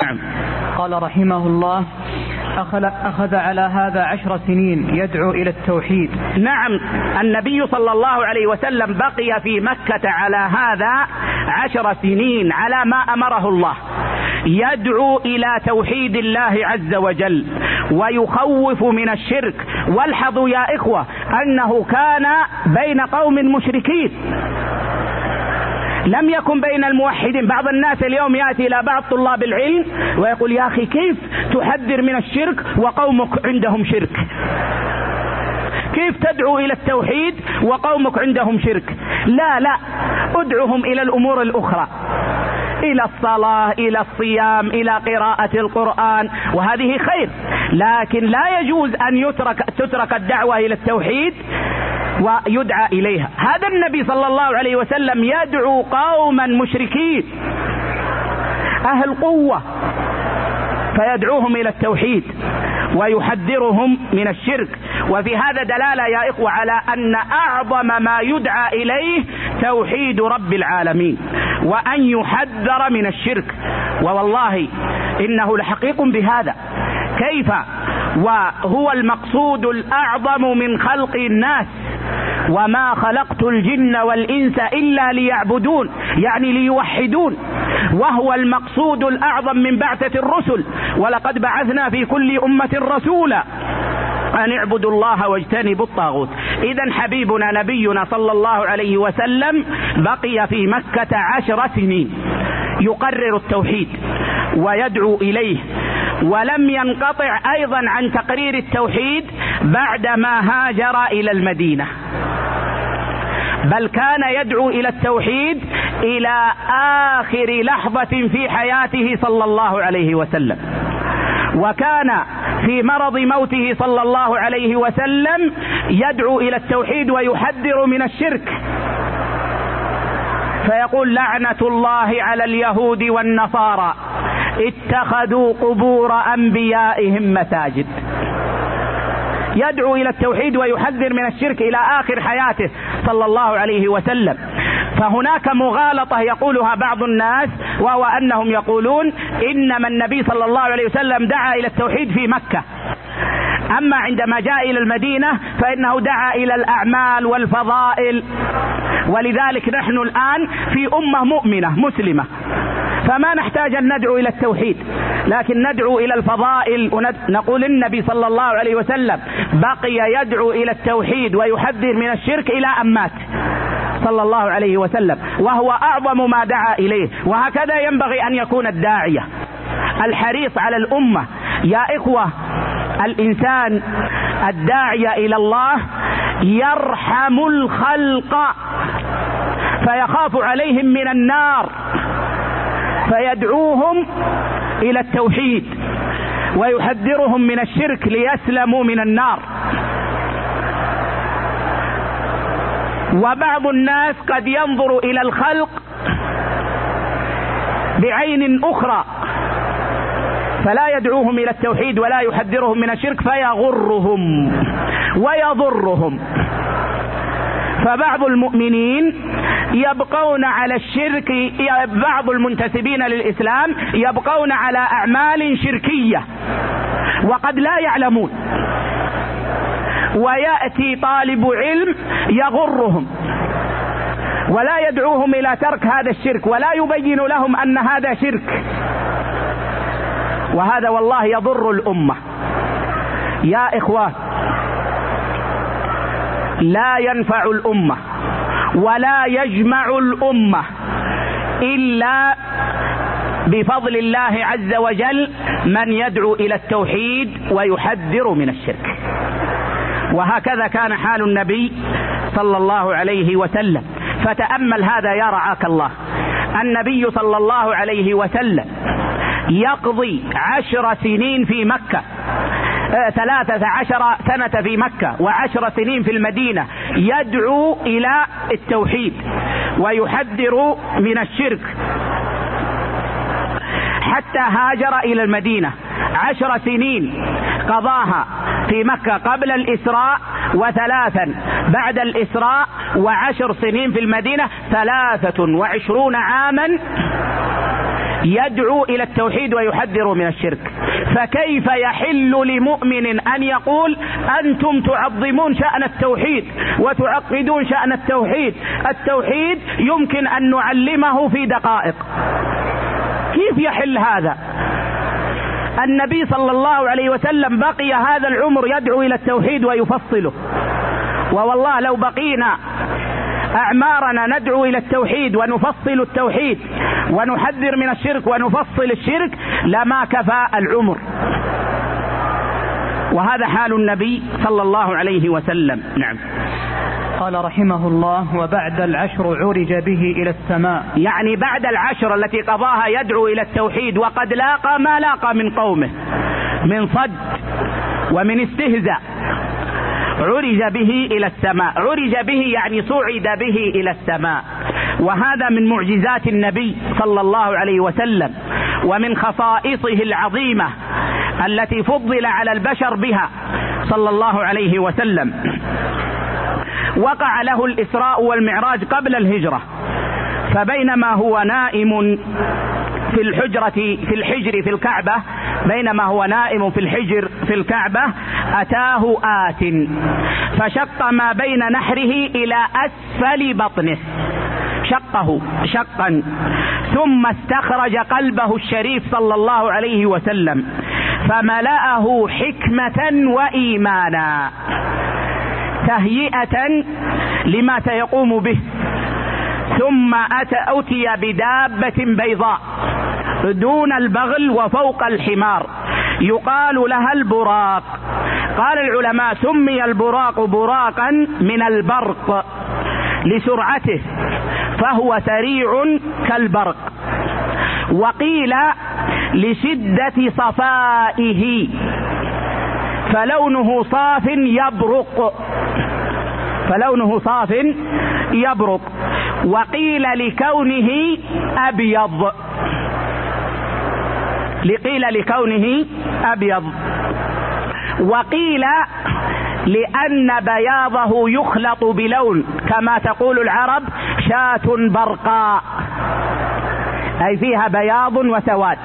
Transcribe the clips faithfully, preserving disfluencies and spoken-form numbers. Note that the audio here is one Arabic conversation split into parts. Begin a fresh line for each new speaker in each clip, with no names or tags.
قال رحمه الله: أخذ على هذا عشر سنين يدعو إلى التوحيد.
نعم، النبي صلى الله عليه وسلم بقي في مكة على هذا عشر سنين على ما أمره الله، يدعو إلى توحيد الله عز وجل ويخوف من الشرك. والحظوا يا إخوة أنه كان بين قوم مشركين، لم يكن بين الموحدين. بعض الناس اليوم يأتي إلى بعض طلاب العلم ويقول: يا أخي كيف تحذر من الشرك وقومك عندهم شرك؟ كيف تدعو إلى التوحيد وقومك عندهم شرك؟ لا لا، ادعوهم إلى الأمور الأخرى، إلى الصلاة، إلى الصيام، إلى قراءة القرآن، وهذه خير، لكن لا يجوز أن يترك تترك الدعوة إلى التوحيد ويدعى إليها. هذا النبي صلى الله عليه وسلم يدعو قوما مشركين أهل قوة فيدعوهم إلى التوحيد ويحذرهم من الشرك. وفي هذا دلالة يا إخوة على أن أعظم ما يدعى إليه توحيد رب العالمين وأن يحذر من الشرك. ووالله إنه لحقيق بهذا. كيف وهو المقصود الأعظم من خلق الناس؟ وما خلقت الجن والإنس إلا ليعبدون، يعني ليوحدون، وهو المقصود الأعظم من بعثة الرسل. ولقد بعثنا في كل أمة رسولا أن اعبدوا الله واجتنبوا الطاغوت. إذن حبيبنا نبينا صلى الله عليه وسلم بقي في مكة عشر سنين يقرر التوحيد ويدعو إليه، ولم ينقطع أيضا عن تقرير التوحيد بعدما هاجر إلى المدينة، بل كان يدعو إلى التوحيد إلى آخر لحظة في حياته صلى الله عليه وسلم. وكان في مرض موته صلى الله عليه وسلم يدعو إلى التوحيد ويحذر من الشرك، فيقول: لعنة الله على اليهود والنصارى اتخذوا قبور أنبيائهم مساجد. يدعو إلى التوحيد ويحذر من الشرك إلى آخر حياته صلى الله عليه وسلم. فهناك مغالطة يقولها بعض الناس، وهو أنهم يقولون إنما النبي صلى الله عليه وسلم دعا إلى التوحيد في مكة، أما عندما جاء إلى المدينة فإنه دعا إلى الأعمال والفضائل. ولذلك نحن الآن في أمة مؤمنة مسلمة، فما نحتاج أن ندعو إلى التوحيد، لكن ندعو إلى الفضائل. ونقول النبي صلى الله عليه وسلم بقي يدعو إلى التوحيد ويحذر من الشرك إلى أن مات صلى الله عليه وسلم، وهو أعظم ما دعا إليه. وهكذا ينبغي أن يكون الداعية الحريص على الأمة. يا إخوة، الإنسان الداعية إلى الله يرحم الخلق فيخاف عليهم من النار، فيدعوهم إلى التوحيد ويحذرهم من الشرك ليسلموا من النار. وبعض الناس قد ينظر إلى الخلق بعين أخرى فلا يدعوهم إلى التوحيد ولا يحذرهم من الشرك، فيغرهم ويضرهم. فبعض المؤمنين يبقون على الشرك، بعض المنتسبين للإسلام يبقون على أعمال شركية وقد لا يعلمون، ويأتي طالب علم يغرهم ولا يدعوهم إلى ترك هذا الشرك ولا يبين لهم أن هذا شرك، وهذا والله يضر الأمة. يا إخوة، لا ينفع الأمة ولا يجمع الأمة إلا بفضل الله عز وجل من يدعو إلى التوحيد ويحذر من الشرك. وهكذا كان حال النبي صلى الله عليه وسلم. فتأمل هذا يا رعاك الله. النبي صلى الله عليه وسلم يقضي عشر سنين في مكة، ثلاثة عشر سنة في مكة وعشر سنين في المدينة، يدعو إلى التوحيد ويحذر من الشرك حتى هاجر إلى المدينة. عشر سنين قضاها في مكة قبل الإسراء، وثلاثا بعد الإسراء، وعشر سنين في المدينة، ثلاثة وعشرون عاما يدعو إلى التوحيد ويحذر من الشرك، فكيف يحل لمؤمن أن يقول أنتم تعظمون شأن التوحيد وتعقدون شأن التوحيد؟ التوحيد يمكن أن نعلمه في دقائق. كيف يحل هذا؟ النبي صلى الله عليه وسلم بقي هذا العمر يدعو إلى التوحيد ويفصله، ووالله لو بقينا أعمارنا ندعو إلى التوحيد ونفصل التوحيد ونحذر من الشرك ونفصل الشرك لما كفى العمر. وهذا حال النبي صلى الله عليه وسلم. نعم.
قال رحمه الله: وبعد العشر عرج به إلى السماء،
يعني بعد العشر التي قضاها يدعو إلى التوحيد وقد لاقى ما لاقى من قومه من صد ومن استهزاء، عرج به إلى السماء. عرج به يعني صعد به إلى السماء، وهذا من معجزات النبي صلى الله عليه وسلم ومن خصائصه العظيمة التي فضل على البشر بها صلى الله عليه وسلم. وقع له الإسراء والمعراج قبل الهجرة، فبينما هو نائم في الحجرة في الحجر في الكعبة بينما هو نائم في الحجر في الكعبة أتاه آت فشق ما بين نحره إلى أسفل بطنه، شقه شقا، ثم استخرج قلبه الشريف صلى الله عليه وسلم فملأه حكمة وإيمانا تهيئة لما سيقوم به. ثم أتى أتي بدابة بيضاء دون البغل وفوق الحمار يقال لها البراق. قال العلماء سمي البراق براقا من البرق لسرعته، فهو سريع كالبرق. وقيل لشدة صفائه فلونه صاف يبرق فلونه صاف يبرق. وقيل لكونه أبيض لقيل لكونه أبيض. وقيل لأن بياضه يخلط بلون كما تقول العرب شاة برقاء، أي فيها بياض وسواد.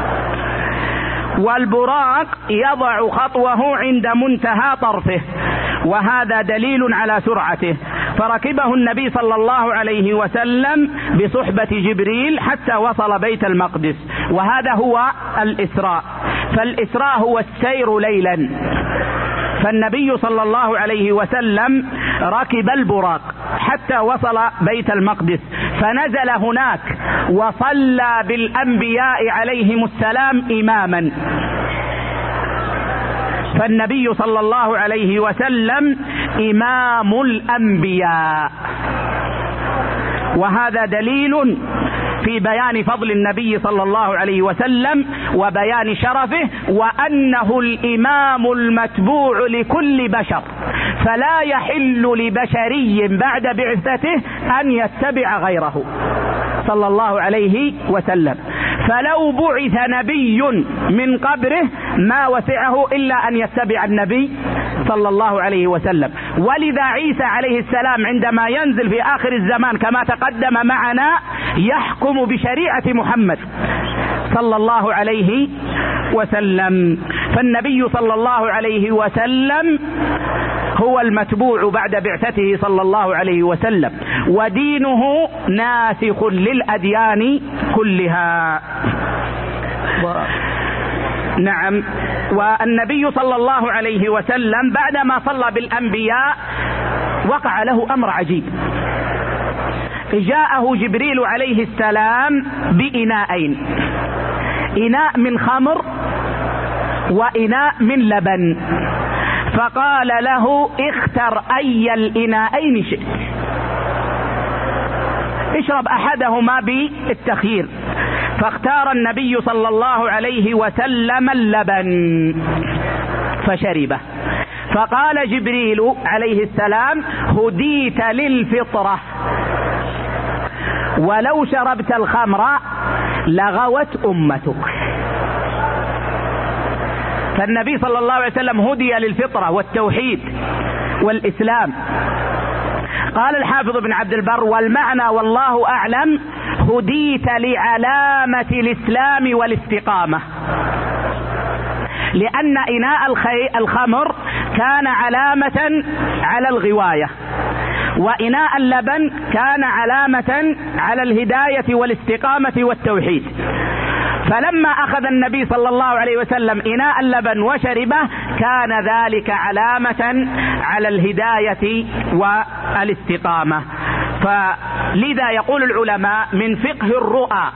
والبراق يضع خطوه عند منتهى طرفه، وهذا دليل على سرعته. فركبه النبي صلى الله عليه وسلم بصحبة جبريل حتى وصل بيت المقدس، وهذا هو الإسراء. فالإسراء هو السير ليلا، فالنبي صلى الله عليه وسلم ركب البراق حتى وصل بيت المقدس، فنزل هناك وصلى بالأنبياء عليهم السلام إماما. فالنبي صلى الله عليه وسلم إمام الأنبياء، وهذا دليل في بيان فضل النبي صلى الله عليه وسلم وبيان شرفه، وأنه الإمام المتبوع لكل بشر، فلا يحل لبشري بعد بعثته أن يتبع غيره صلى الله عليه وسلم. فلو بعث نبي من قبره ما وسعه إلا أن يتبع النبي صلى الله عليه وسلم. ولذا عيسى عليه السلام عندما ينزل في آخر الزمان كما تقدم معنا يحكم بشريعة محمد صلى الله عليه وسلم. فالنبي صلى الله عليه وسلم هو المتبوع بعد بعثته صلى الله عليه وسلم، ودينه ناسخ للأديان كلها. و... نعم. والنبي صلى الله عليه وسلم بعدما صلى بالأنبياء وقع له أمر عجيب. جاءه جبريل عليه السلام بإناءين، إناء من خمر وإناء من لبن، فقال له اختر أي الإناءين شئت، اشرب أحدهما بالتخيير. فاختار النبي صلى الله عليه وسلم اللبن فشربه. فقال جبريل عليه السلام هديت للفطرة، ولو شربت الخمر لغوت أمتك. فالنبي صلى الله عليه وسلم هدي للفطرة والتوحيد والإسلام. قال الحافظ بن عبد البر: والمعنى والله أعلم هديت لعلامة الإسلام والاستقامة، لأن إناء الخمر كان علامة على الغواية، وإناء اللبن كان علامة على الهداية والاستقامة والتوحيد. فلما أخذ النبي صلى الله عليه وسلم إناء اللبن وشربه كان ذلك علامة على الهداية والاستقامة. فلذا يقول العلماء من فقه الرؤى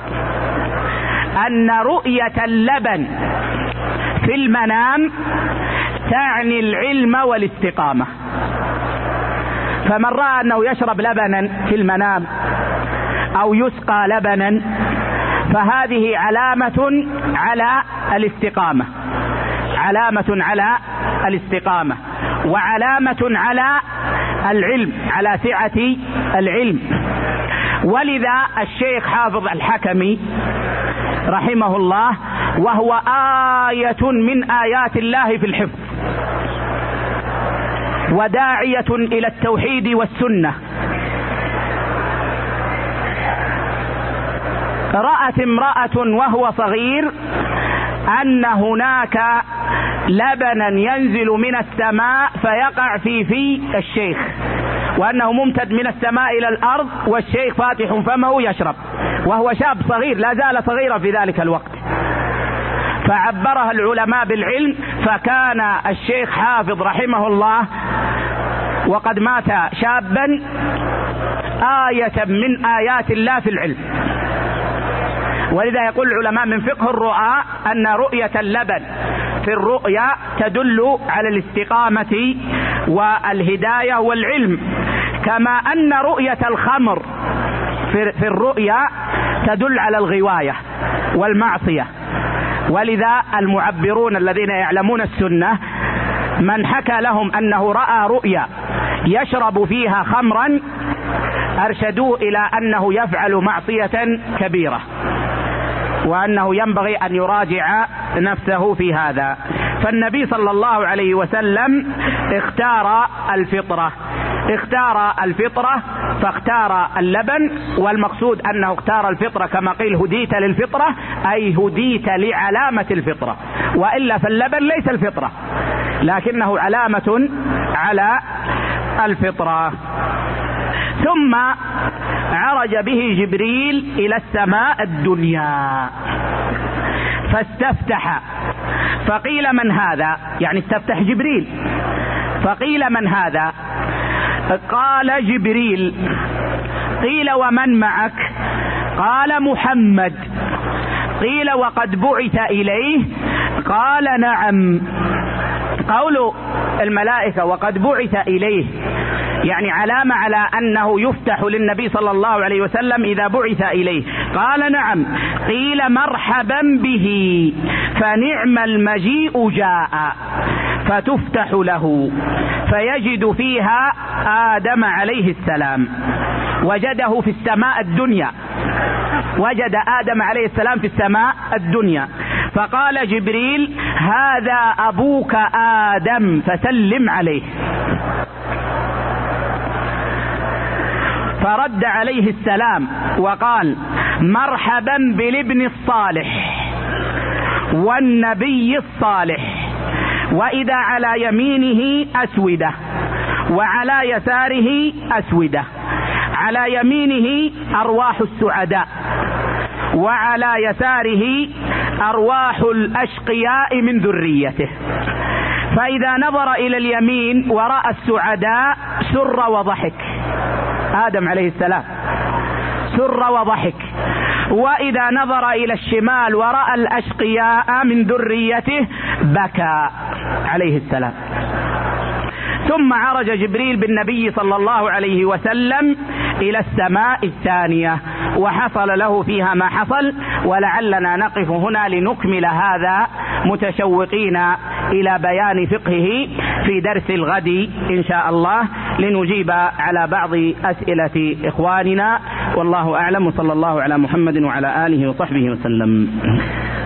أن رؤية اللبن في المنام تعني العلم والاستقامة. فمن رأى أنه يشرب لبنا في المنام أو يسقى لبنا فهذه علامة على الاستقامة، علامة على الاستقامة وعلامة على العلم، على سعة العلم. ولذا الشيخ حافظ الحكمي رحمه الله وهو آية من آيات الله في الحفظ وداعية إلى التوحيد والسنة، رأت امرأة وهو صغير أن هناك لبنا ينزل من السماء فيقع في في الشيخ، وأنه ممتد من السماء إلى الأرض والشيخ فاتح فمه يشرب، وهو شاب صغير لا زال صغيرا في ذلك الوقت. فعبرها العلماء بالعلم، فكان الشيخ حافظ رحمه الله وقد مات شابا آية من آيات الله في العلم. ولذا يقول العلماء من فقه الرؤى أن رؤية اللبن في الرؤيا تدل على الاستقامة والهداية والعلم، كما أن رؤية الخمر في الرؤيا تدل على الغواية والمعصية. ولذا المعبرون الذين يعلمون السنة من حكى لهم أنه رأى رؤيا يشرب فيها خمرا أرشدوه إلى أنه يفعل معصية كبيرة، وأنه ينبغي أن يراجع نفسه في هذا. فالنبي صلى الله عليه وسلم اختار الفطرة، اختار الفطرة فاختار اللبن، والمقصود أنه اختار الفطرة كما قيل هديت للفطرة، أي هديت لعلامة الفطرة، وإلا فاللبن ليس الفطرة لكنه علامة على الفطرة. ثم عرج به جبريل إلى السماء الدنيا فاستفتح، فقيل من هذا؟ يعني استفتح جبريل، فقيل من هذا؟ قال جبريل. قيل ومن معك؟ قال محمد. قيل وقد بعث إليه؟ قال نعم. قول الملائكة وقد بعث إليه يعني علامة على أنه يفتح للنبي صلى الله عليه وسلم إذا بعث إليه. قال نعم. قيل مرحبا به، فنعم المجيء جاء، فتفتح له فيجد فيها آدم عليه السلام، وجده في السماء الدنيا، وجد آدم عليه السلام في السماء الدنيا. فقال جبريل هذا أبوك آدم فسلم عليه. فرد عليه السلام وقال مرحبا بالابن الصالح والنبي الصالح. وإذا على يمينه أسودة وعلى يساره أسودة، على يمينه أرواح السعداء وعلى يساره أرواح الأشقياء من ذريته. فإذا نظر إلى اليمين ورأى السعداء سر وضحك، آدم عليه السلام سر وضحك. وإذا نظر إلى الشمال ورأى الأشقياء من ذريته بكى عليه السلام. ثم عرج جبريل بالنبي صلى الله عليه وسلم إلى السماء الثانية، وحصل له فيها ما حصل، ولعلنا نقف هنا لنكمل هذا متشوقين إلى بيان فقهه في درس الغد إن شاء الله، لنجيب على بعض أسئلة إخواننا. والله أعلم، وصلى الله على محمد وعلى آله وصحبه وسلم.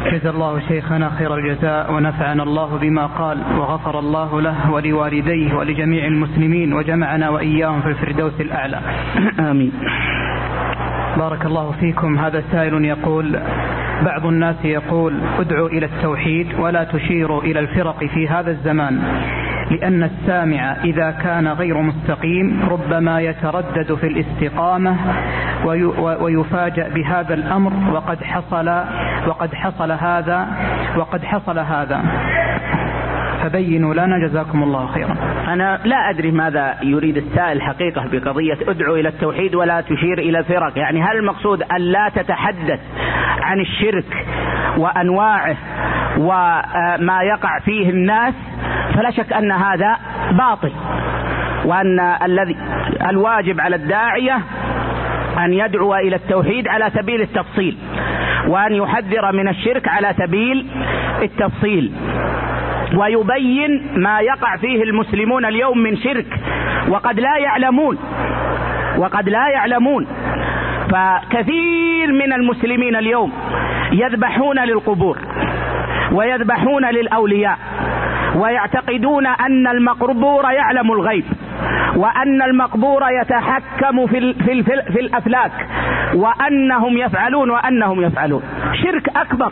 جزا الله شيخنا خير الجزاء ونفعنا الله بما قال وغفر الله له ولوالديه ولجميع المسلمين وجمعنا وإياهم في الفردوس الأعلى
آمين.
بارك الله فيكم. هذا سائل يقول: بعض الناس يقول ادعوا إلى التوحيد ولا تشيروا إلى الفرق في هذا الزمان، لأن السامع إذا كان غير مستقيم ربما يتردد في الاستقامة ويفاجأ بهذا الأمر، وقد حصل وقد حصل هذا وقد حصل هذا فبينوا لنا جزاكم الله خيرا.
أنا لا أدري ماذا يريد السائل حقيقة بقضية ادعوا إلى التوحيد ولا تشير إلى الفرق. يعني هل المقصود أن لا تتحدث عن الشرك وأنواعه وما يقع فيه الناس؟ فلا شك أن هذا باطل، وأن الذي الواجب على الداعية أن يدعو إلى التوحيد على سبيل التفصيل، وأن يحذر من الشرك على سبيل التفصيل، ويبين ما يقع فيه المسلمون اليوم من شرك وقد لا يعلمون وقد لا يعلمون فكثير من المسلمين اليوم يذبحون للقبور ويذبحون للأولياء، ويعتقدون أن المقبور يعلم الغيب، وأن المقبور يتحكم في في في الأفلاك، وأنهم يفعلون وأنهم يفعلون شرك أكبر.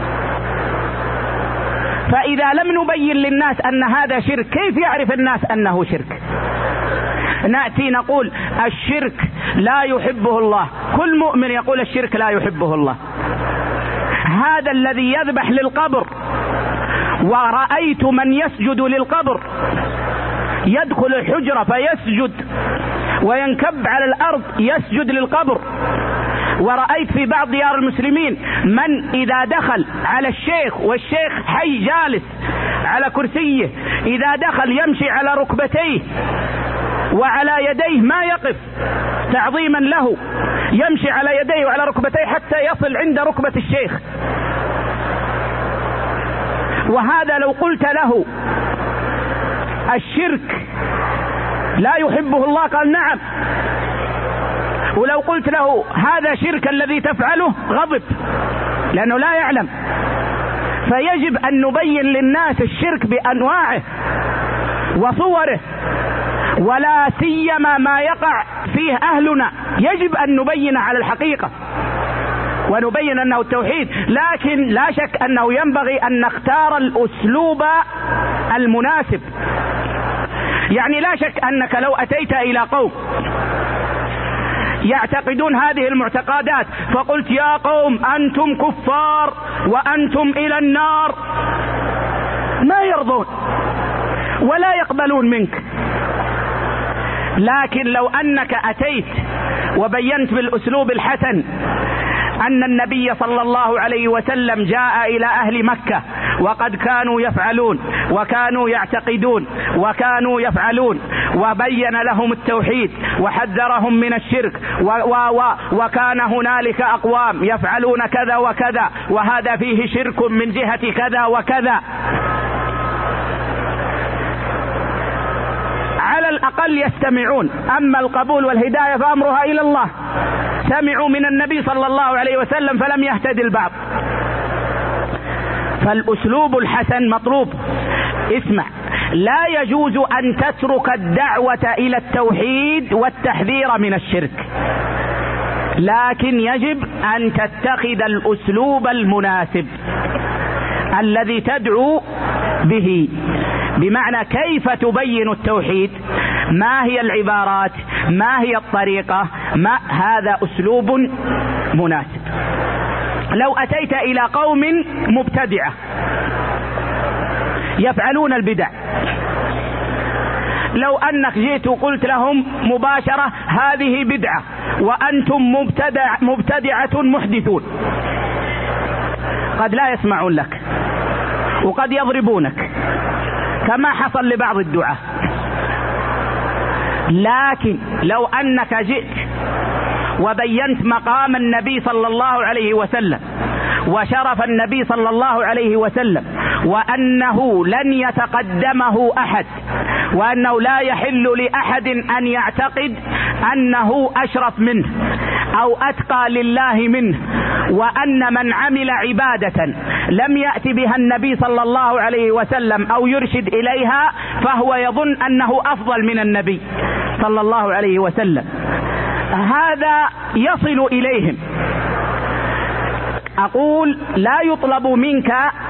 فإذا لم نبين للناس أن هذا شرك، كيف يعرف الناس أنه شرك؟ نأتي نقول الشرك لا يحبه الله، كل مؤمن يقول الشرك لا يحبه الله. هذا الذي يذبح للقبر، ورأيت من يسجد للقبر، يدخل الحجرة فيسجد وينكب على الأرض يسجد للقبر. ورأيت في بعض ديار المسلمين من إذا دخل على الشيخ والشيخ حي جالس على كرسيه، إذا دخل يمشي على ركبتيه وعلى يديه، ما يقف تعظيما له، يمشي على يديه وعلى ركبتيه حتى يصل عند ركبة الشيخ. وهذا لو قلت له الشرك لا يحبه الله قال نعم، ولو قلت له هذا شرك الذي تفعله غضب، لأنه لا يعلم. فيجب أن نبين للناس الشرك بأنواعه وصوره، ولا سيما ما يقع فيه أهلنا، يجب أن نبين على الحقيقة ونبين أنه التوحيد. لكن لا شك أنه ينبغي أن نختار الأسلوب المناسب. يعني لا شك أنك لو أتيت إلى قوم يعتقدون هذه المعتقدات فقلت يا قوم أنتم كفار وأنتم إلى النار، ما يرضون ولا يقبلون منك. لكن لو أنك أتيت وبينت بالأسلوب الحسن أن النبي صلى الله عليه وسلم جاء إلى أهل مكة وقد كانوا يفعلون وكانوا يعتقدون وكانوا يفعلون، وبين لهم التوحيد وحذرهم من الشرك، و و و وكان هنالك أقوام يفعلون كذا وكذا وهذا فيه شرك من جهة كذا وكذا، على الأقل يستمعون. أما القبول والهداية فأمرها إلى الله. سمعوا من النبي صلى الله عليه وسلم فلم يهتدي البعض. فالأسلوب الحسن مطلوب. اسمع، لا يجوز أن تترك الدعوة إلى التوحيد والتحذير من الشرك، لكن يجب أن تتخذ الأسلوب المناسب الذي تدعو به، بمعنى كيف تبين التوحيد، ما هي العبارات، ما هي الطريقة، ما هذا أسلوب مناسب. لو أتيت إلى قوم مبتدعة يفعلون البدع، لو أنك جئت وقلت لهم مباشرة هذه بدعة وأنتم مبتدع مبتدعة محدثون، قد لا يسمعون لك وقد يضربونك كما حصل لبعض الدعاة. لكن لو أنك جئت وبينت مقام النبي صلى الله عليه وسلم وشرف النبي صلى الله عليه وسلم وأنه لن يتقدمه أحد، وأنه لا يحل لأحد أن يعتقد أنه أشرف منه أو أتقى لله منه، وأن من عمل عبادة لم يأت بها النبي صلى الله عليه وسلم أو يرشد إليها فهو يظن أنه أفضل من النبي صلى الله عليه وسلم. هذا يصل إليهم. أقول لا يطلب منك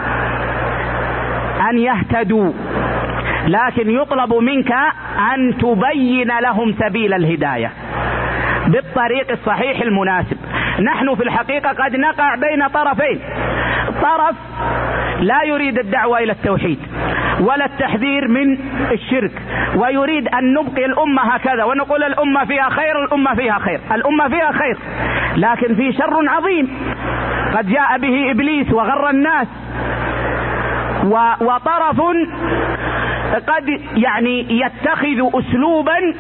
أن يهتدوا، لكن يطلب منك أن تبين لهم سبيل الهداية بالطريق الصحيح المناسب. نحن في الحقيقة قد نقع بين طرفين، طرف لا يريد الدعوة إلى التوحيد ولا التحذير من الشرك، ويريد أن نبقي الأمة هكذا ونقول الأمة فيها خير، الأمة فيها خير، الأمة فيها خير، لكن في شر عظيم قد جاء به إبليس وغر الناس. وطرف قد يعني يتخذ أسلوبا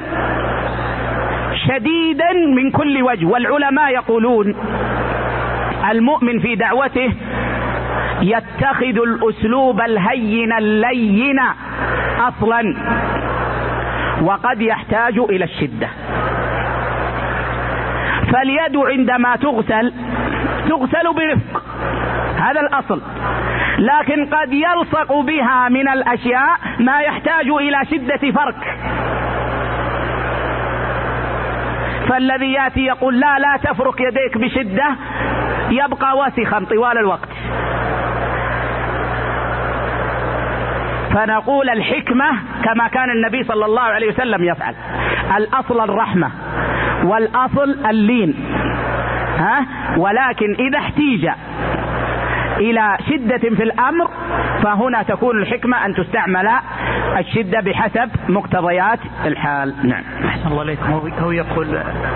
شديدا من كل وجه. والعلماء يقولون المؤمن في دعوته يتخذ الأسلوب الهين اللين أصلا، وقد يحتاج إلى الشدة. فاليد عندما تغسل تغسل برفق، هذا الأصل، لكن قد يلصق بها من الأشياء ما يحتاج إلى شدة فرك. فالذي يأتي يقول لا لا تفرك يديك بشدة يبقى وسخا طوال الوقت. فنقول الحكمة كما كان النبي صلى الله عليه وسلم يفعل، الأصل الرحمة والأصل اللين، ها؟ ولكن إذا احتيج إلى شدة في الأمر فهنا تكون الحكمة أن تستعمل الشدة بحسب مقتضيات الحال. نعم.
أحسن الله عليكم. هو يقول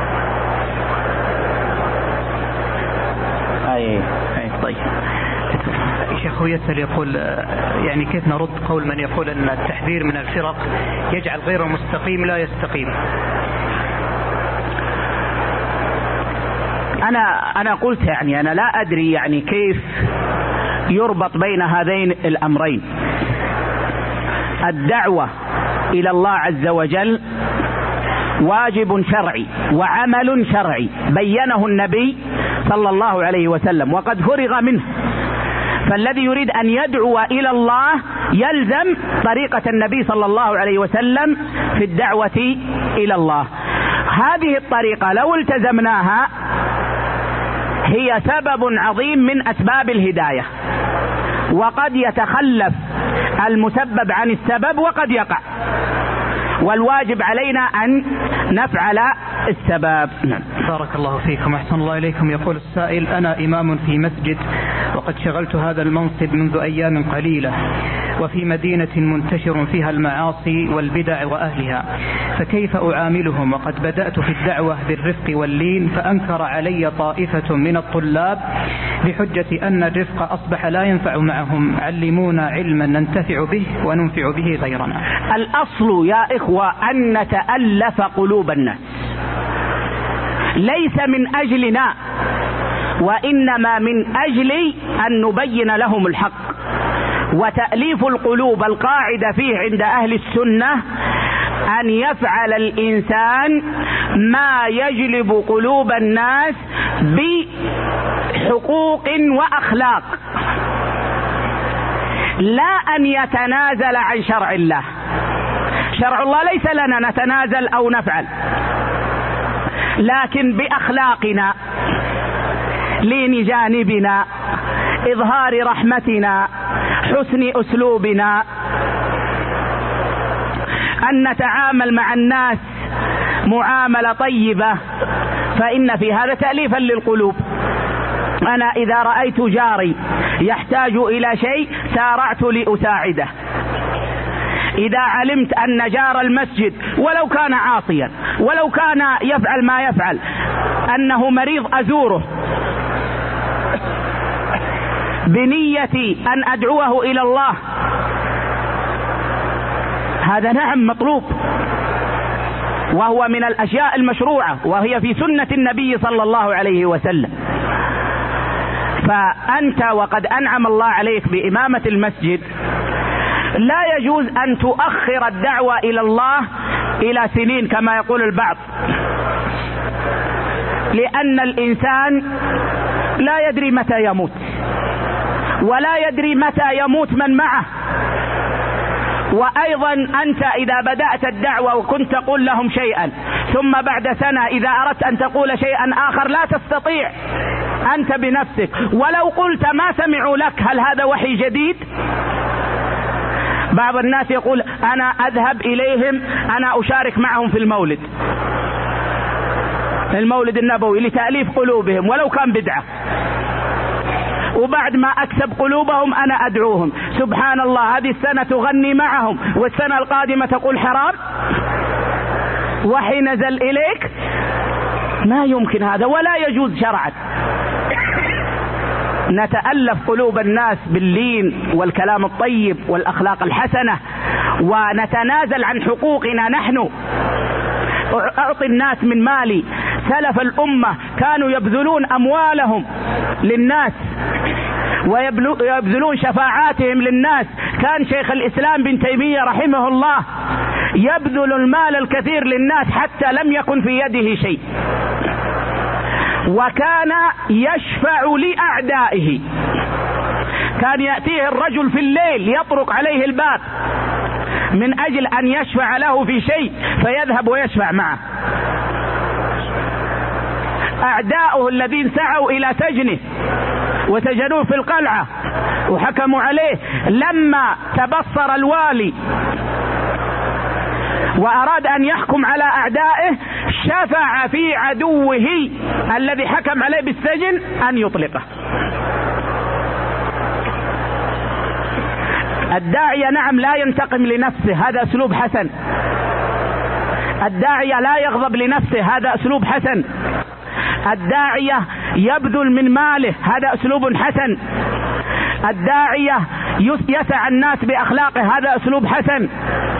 أي
أي طيب شيخ، هو يسأل يقول يعني كيف نرد قول من يقول أن التحذير من الفرق يجعل غير مستقيم لا يستقيم؟
أنا أنا قلت يعني أنا لا أدري يعني كيف يربط بين هذين الأمرين. الدعوة إلى الله عز وجل واجب شرعي وعمل شرعي بينه النبي صلى الله عليه وسلم وقد فرغ منه. فالذي يريد أن يدعو إلى الله يلزم طريقة النبي صلى الله عليه وسلم في الدعوة إلى الله. هذه الطريقة لو التزمناها هي سبب عظيم من أسباب الهداية، وقد يتخلف المسبب عن السبب وقد يقع، والواجب علينا أن نفعل السبب.
بارك الله فيكم. أحسن الله إليكم. يقول السائل: أنا إمام في مسجد وقد شغلت هذا المنصب منذ أيام قليلة، وفي مدينة منتشر فيها المعاصي والبدع وأهلها، فكيف أعاملهم وقد بدأت في الدعوة بالرفق واللين، فأنكر علي طائفة من الطلاب بحجة أن الرفق أصبح لا ينفع معهم، علمونا علما ننتفع به وننفع به غيرنا.
الأصل يا إخوة أن نتألف قلوب الناس، ليس من أجلنا وإنما من أجل أن نبين لهم الحق. وتأليف القلوب القاعدة فيه عند أهل السنة أن يفعل الإنسان ما يجلب قلوب الناس بحقوق وأخلاق، لا أن يتنازل عن شرع الله. شرع الله ليس لنا نتنازل أو نفعل، لكن بأخلاقنا، لين جانبنا، إظهار رحمتنا، حسن أسلوبنا، أن نتعامل مع الناس معاملة طيبة، فإن في هذا تأليفا للقلوب. أنا إذا رأيت جاري يحتاج إلى شيء سارعت لأساعده. إذا علمت أن جار المسجد ولو كان عاصيا ولو كان يفعل ما يفعل أنه مريض أزوره بنية أن أدعوه إلى الله، هذا نعم مطلوب، وهو من الأشياء المشروعة، وهي في سنة النبي صلى الله عليه وسلم. فأنت وقد أنعم الله عليك بإمامة المسجد لا يجوز أن تؤخر الدعوة إلى الله إلى سنين كما يقول البعض، لأن الإنسان لا يدري متى يموت، ولا يدري متى يموت من معه. وأيضا أنت إذا بدأت الدعوة وكنت تقول لهم شيئا ثم بعد سنة إذا أردت أن تقول شيئا آخر لا تستطيع أنت بنفسك، ولو قلت ما سمعوا لك، هل هذا وحي جديد؟ بعض الناس يقول أنا أذهب إليهم، أنا أشارك معهم في المولد المولد النبوي لتأليف قلوبهم ولو كان بدعة، وبعد ما أكسب قلوبهم أنا أدعوهم. سبحان الله، هذه السنة تغني معهم والسنة القادمة تقول حرام، وحي نزل إليك؟ ما يمكن هذا ولا يجوز شرعا. نتألف قلوب الناس باللين والكلام الطيب والأخلاق الحسنة، ونتنازل عن حقوقنا نحن. أعطي الناس من مالي. سلف الأمة كانوا يبذلون أموالهم للناس ويبذلون شفاعاتهم للناس. كان شيخ الإسلام بن تيمية رحمه الله يبذل المال الكثير للناس حتى لم يكن في يده شيء، وكان يشفع لأعدائه. كان يأتيه الرجل في الليل يطرق عليه الباب من أجل أن يشفع له في شيء فيذهب ويشفع معه. أعداؤه الذين سعوا إلى سجنه وسجنوه في القلعة وحكموا عليه، لما تبصر الوالي وأراد أن يحكم على أعدائه شفع في عدوه الذي حكم عليه بالسجن أن يطلقه. الداعية نعم لا ينتقم لنفسه، هذا أسلوب حسن. الداعية لا يغضب لنفسه، هذا أسلوب حسن. الداعية يبذل من ماله، هذا أسلوب حسن. الداعية يسع الناس بأخلاقه، هذا أسلوب حسن.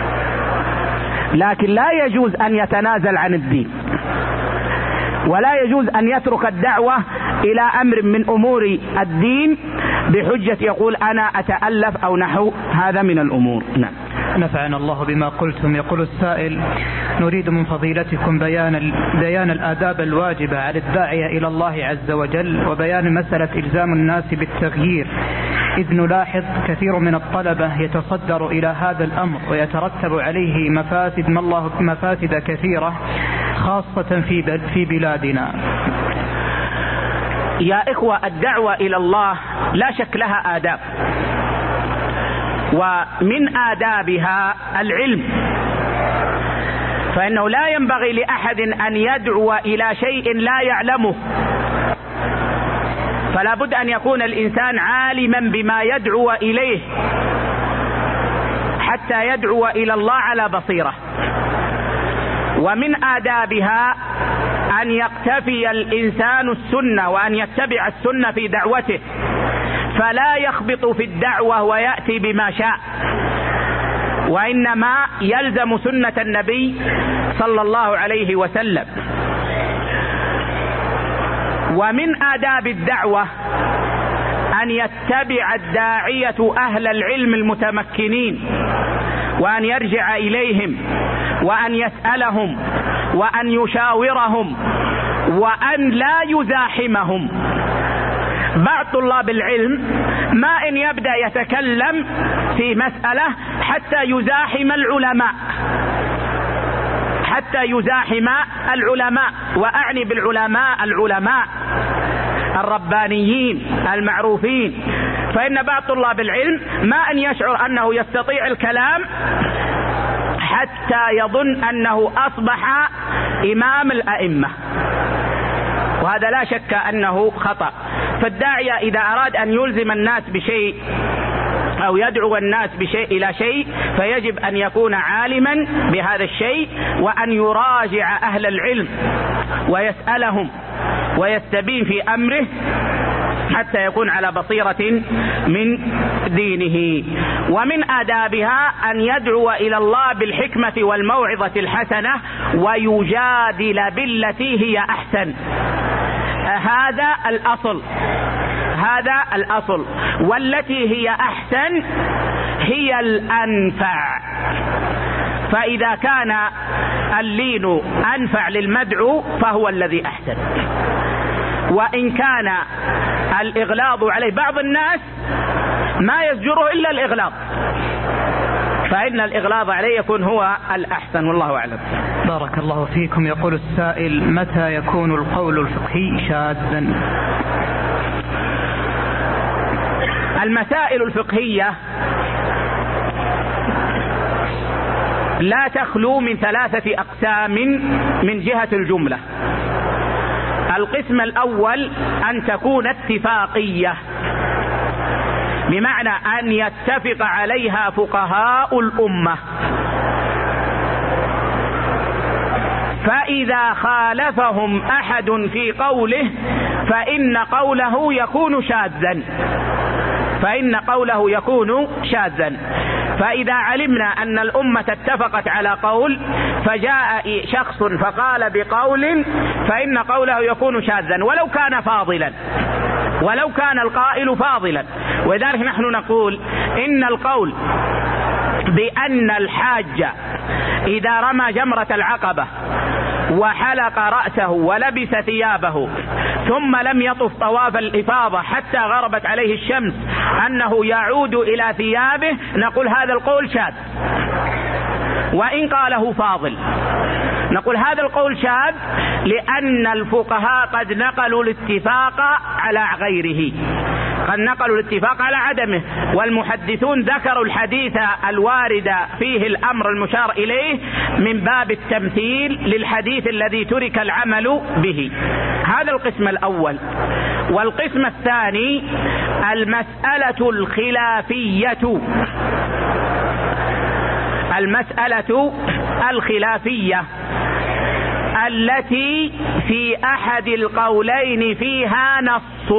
لكن لا يجوز أن يتنازل عن الدين، ولا يجوز أن يترك الدعوة إلى أمر من أمور الدين بحجة يقول أنا أتألف أو نحو هذا من الأمور. نعم.
نفعنا الله بما قلتم. يقول السائل: نريد من فضيلتكم بيان بيان الآداب الواجبة على الداعية إلى الله عز وجل، وبيان مسألة إلزام الناس بالتغيير، إذ نلاحظ كثير من الطلبة يتصدر إلى هذا الأمر ويترتب عليه مفاسد ما الله مفاسد كثيرة خاصة في في بلادنا.
يا إخوة، الدعوة إلى الله لا شك لها آداب، ومن آدابها العلم، فإنه لا ينبغي لأحد أن يدعو إلى شيء لا يعلمه، فلا بد أن يكون الإنسان عالما بما يدعو إليه حتى يدعو إلى الله على بصيرة. ومن آدابها أن يقتفي الإنسان السنة وأن يتبع السنة في دعوته، فلا يخبط في الدعوة ويأتي بما شاء، وإنما يلزم سنة النبي صلى الله عليه وسلم. ومن آداب الدعوة أن يتبع الداعية أهل العلم المتمكنين، وأن يرجع إليهم وأن يسألهم وأن يشاورهم وأن لا يزاحمهم. بعض طلاب العلم ما إن يبدأ يتكلم في مسألة حتى يزاحم العلماء حتى يزاحم العلماء وأعني بالعلماء العلماء الربانيين المعروفين. فإن بعض طلاب العلم ما أن يشعر أنه يستطيع الكلام حتى يظن أنه أصبح إمام الأئمة، وهذا لا شك أنه خطأ. فالداعية إذا أراد أن يلزم الناس بشيء أو يدعو الناس بشيء إلى شيء فيجب أن يكون عالما بهذا الشيء، وأن يراجع أهل العلم ويسألهم ويستبين في أمره حتى يكون على بصيرة من دينه. ومن آدابها أن يدعو إلى الله بالحكمة والموعظة الحسنة ويجادل بالتي هي أحسن. هذا الأصل، هذا الأصل، والتي هي أحسن هي الأنفع. فإذا كان اللين أنفع للمدعو فهو الذي أحسن، وإن كان الإغلاظ عليه بعض الناس ما يزجره إلا الإغلاظ، فإن الإغلاظ عليه يكون هو الأحسن، والله أعلم.
بارك الله فيكم. يقول السائل: متى يكون القول الفقهي شاذا؟
المسائل الفقهية لا تخلو من ثلاثة أقسام من جهة الجملة. القسم الأول أن تكون اتفاقية، بمعنى أن يتفق عليها فقهاء الأمة، فإذا خالفهم أحد في قوله فإن قوله يكون شاذا، فإن قوله يكون شاذا. فإذا علمنا أن الأمة اتفقت على قول فجاء شخص فقال بقول فإن قوله يكون شاذا ولو كان فاضلا، ولو كان القائل فاضلا. ولذلك نحن نقول إن القول بأن الحاج إذا رمى جمرة العقبة وحلق رأسه ولبس ثيابه ثم لم يطف طواف الإفاضة حتى غربت عليه الشمس أنه يعود إلى ثيابه، نقول هذا القول شاذ، وإن قاله فاضل نقول هذا القول شاذ، لأن الفقهاء قد نقلوا الاتفاق على غيره، قد نقلوا الاتفاق على عدمه، والمحدثون ذكروا الحديث الوارد فيه الأمر المشار إليه من باب التمثيل للحديث الذي ترك العمل به. هذا القسم الأول. والقسم الثاني المسألة الخلافية، المسألة الخلافية التي في أحد القولين فيها نص،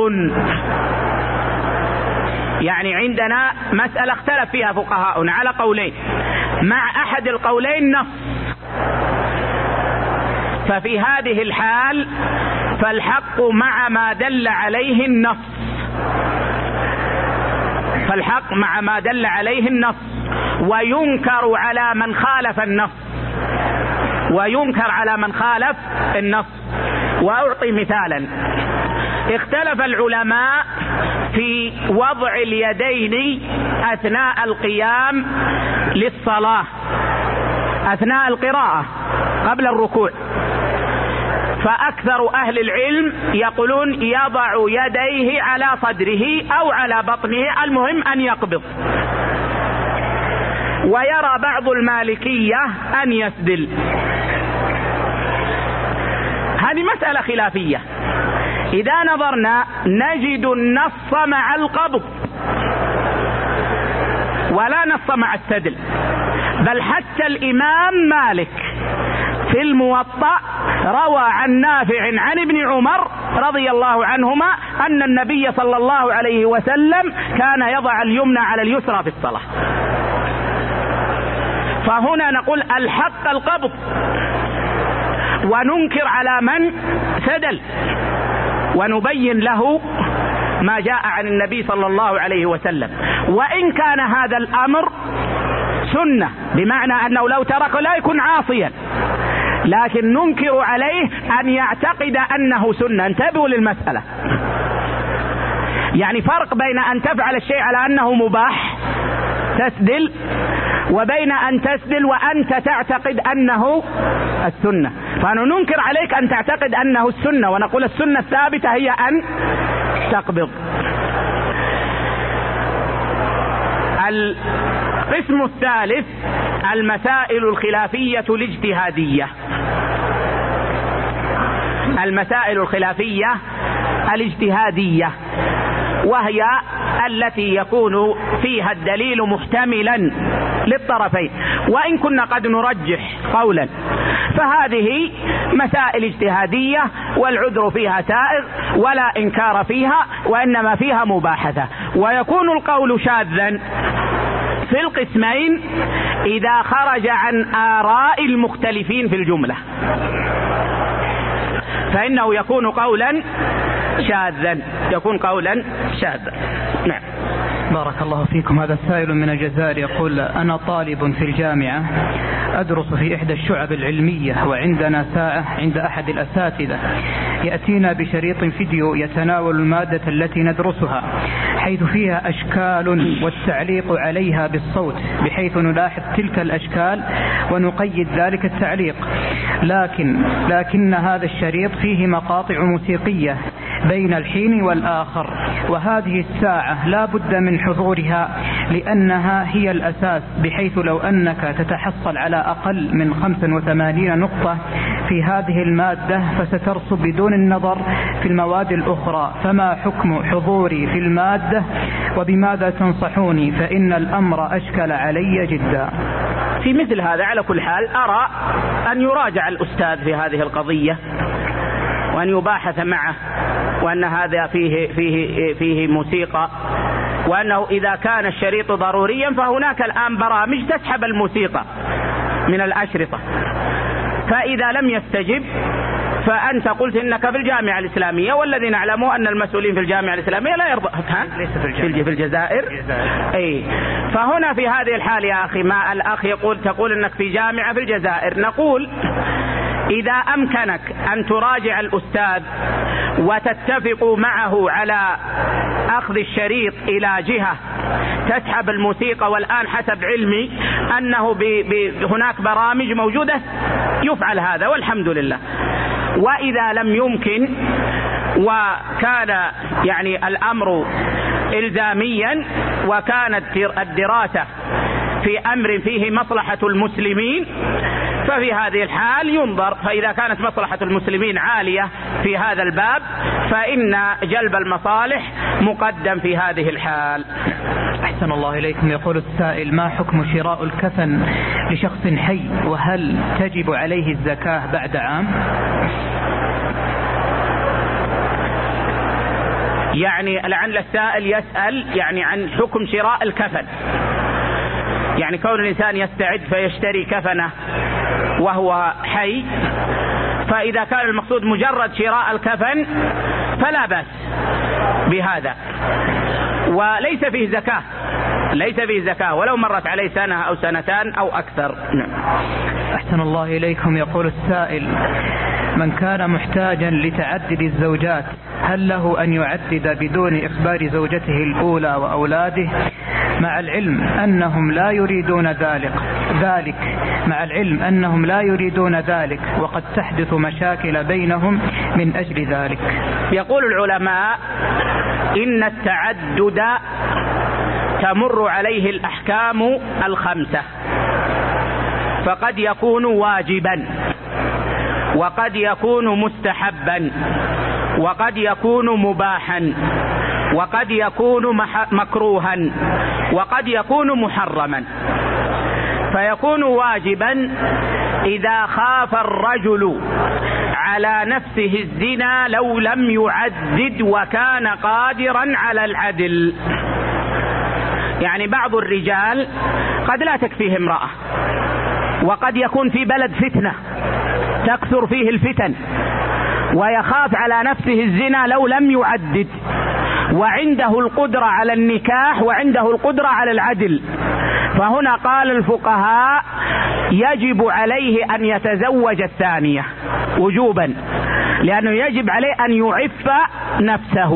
يعني عندنا مسألة اختلف فيها فقهاؤنا على قولين، مع أحد القولين نص، ففي هذه الحال فالحق مع ما دل عليه النص، فالحق مع ما دل عليه النص، وينكر على من خالف النص، وينكر على من خالف النص. وأعطي مثالا: اختلف العلماء في وضع اليدين أثناء القيام للصلاة أثناء القراءة قبل الركوع، فأكثر أهل العلم يقولون يضع يديه على صدره أو على بطنه، المهم أن يقبض، ويرى بعض المالكية أن يسدل. هذه مسألة خلافية. إذا نظرنا نجد النص مع القبض ولا نص مع السدل، بل حتى الإمام مالك في الموطأ روى عن نافع عن ابن عمر رضي الله عنهما أن النبي صلى الله عليه وسلم كان يضع اليمنى على اليسرى في الصلاة. فهنا نقول الحق القبض، وننكر على من سدل، ونبين له ما جاء عن النبي صلى الله عليه وسلم. وإن كان هذا الأمر سنة، بمعنى أنه لو ترك لا يكون عاصيا، لكن ننكر عليه أن يعتقد أنه سنة. انتبهوا للمسألة، يعني فرق بين أن تفعل الشيء على أنه مباح تسدل، وبين أن تسدل وأنت تعتقد أنه السنة. فننكر عليك أن تعتقد أنه السنة، ونقول السنة الثابتة هي أن تقبض. القسم الثالث المسائل الخلافية الاجتهادية، المسائل الخلافية الاجتهادية، وهي التي يكون فيها الدليل محتملا للطرفين، وإن كنا قد نرجح قولا، فهذه مسائل اجتهادية والعذر فيها سائغ ولا إنكار فيها، وإنما فيها مباحثة. ويكون القول شاذا في القسمين إذا خرج عن آراء المختلفين في الجملة، فإنه يكون قولا شاذا، يكون قولا شاذا. نعم.
بارك الله فيكم. هذا سائل من الجزائر يقول: أنا طالب في الجامعة أدرس في إحدى الشعب العلمية، وعندنا ساعة عند أحد الأساتذة يأتينا بشريط فيديو يتناول المادة التي ندرسها، حيث فيها أشكال والتعليق عليها بالصوت، بحيث نلاحظ تلك الأشكال ونقيد ذلك التعليق، لكن لكن هذا الشريط فيه مقاطع موسيقية بين الحين والآخر، وهذه الساعة لا بد من حضورها لأنها هي الأساس، بحيث لو أنك تتحصل على أقل من خمسة وثمانين نقطة في هذه المادة فسترسب بدون النظر في المواد الأخرى، فما حكم حضوري في المادة وبماذا تنصحوني؟ فإن الأمر أشكل علي جدا.
في مثل هذا على كل حال أرى أن يراجع الأستاذ في هذه القضية وأن يباحث معه، وأن هذا فيه, فيه, فيه موسيقى، وأنه إذا كان الشريط ضروريا فهناك الآن برامج تسحب الموسيقى من الأشرطة، فإذا لم يستجب فأنت قلت إنك في الجامعة الإسلامية، والذين نعلموا أن المسؤولين في الجامعة الإسلامية لا يرضى في, في الجزائر. أي فهنا في هذه الحال يا أخي، ما الأخ يقول تقول إنك في جامعة في الجزائر، نقول إذا أمكنك أن تراجع الأستاذ وتتفقوا معه على أخذ الشريط إلى جهة تسحب الموسيقى، والآن حسب علمي أنه هناك برامج موجودة يفعل هذا والحمد لله. وإذا لم يمكن وكان يعني الأمر إلزاميا وكانت الدراسة في أمر فيه مصلحة المسلمين ففي هذه الحال ينظر، فإذا كانت مصلحة المسلمين عالية في هذا الباب فإن جلب المصالح مقدم في هذه الحال.
أحسن الله إليكم. يقول السائل: ما حكم شراء الكفن لشخص حي، وهل تجب عليه الزكاة بعد عام؟
يعني لعل السائل يسأل يعني عن حكم شراء الكفن، يعني كون الإنسان يستعد فيشتري كفنه وهو حي، فإذا كان المقصود مجرد شراء الكفن فلا بأس بهذا، وليس فيه زكاة، ليس فيه زكاة ولو مرت عليه سنة أو سنتان أو أكثر.
أحسن الله إليكم. يقول السائل: من كان محتاجا لتعدد الزوجات هل له أن يعدد بدون إخبار زوجته الأولى وأولاده، مع العلم أنهم لا يريدون ذلك ذلك مع العلم أنهم لا يريدون ذلك وقد تحدث مشاكل بينهم من أجل ذلك؟
يقول العلماء: إن التعدد تمر عليه الأحكام الخمسة، فقد يكون واجبا، وقد يكون مستحبا، وقد يكون مباحا، وقد يكون مكروها، وقد يكون محرما. فيكون واجبا إذا خاف الرجل على نفسه الزنا لو لم يعدد وكان قادرا على العدل. يعني بعض الرجال قد لا تكفيه امرأة، وقد يكون في بلد فتنة تكثر فيه الفتن، ويخاف على نفسه الزنا لو لم يعدد، وعنده القدرة على النكاح وعنده القدرة على العدل، فهنا قال الفقهاء يجب عليه أن يتزوج الثانية وجوبا، لأنه يجب عليه أن يعف نفسه.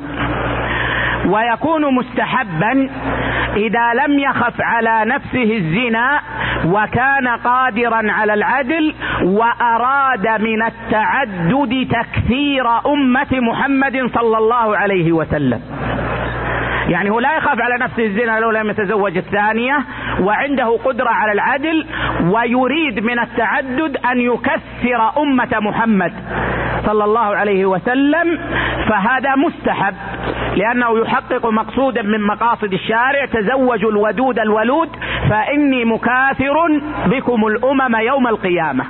ويكون مستحبا إذا لم يخف على نفسه الزنا وكان قادرا على العدل وأراد من التعدد تكثير أمة محمد صلى الله عليه وسلم. يعني هو لا يخاف على نفسه الزنا لو لم يتزوج الثانية، وعنده قدرة على العدل، ويريد من التعدد أن يكثر أمة محمد صلى الله عليه وسلم، فهذا مستحب لأنه يحقق مقصودا من مقاصد الشارع: تزوجوا الودود الولود فإني مكاثر بكم الأمم يوم القيامة.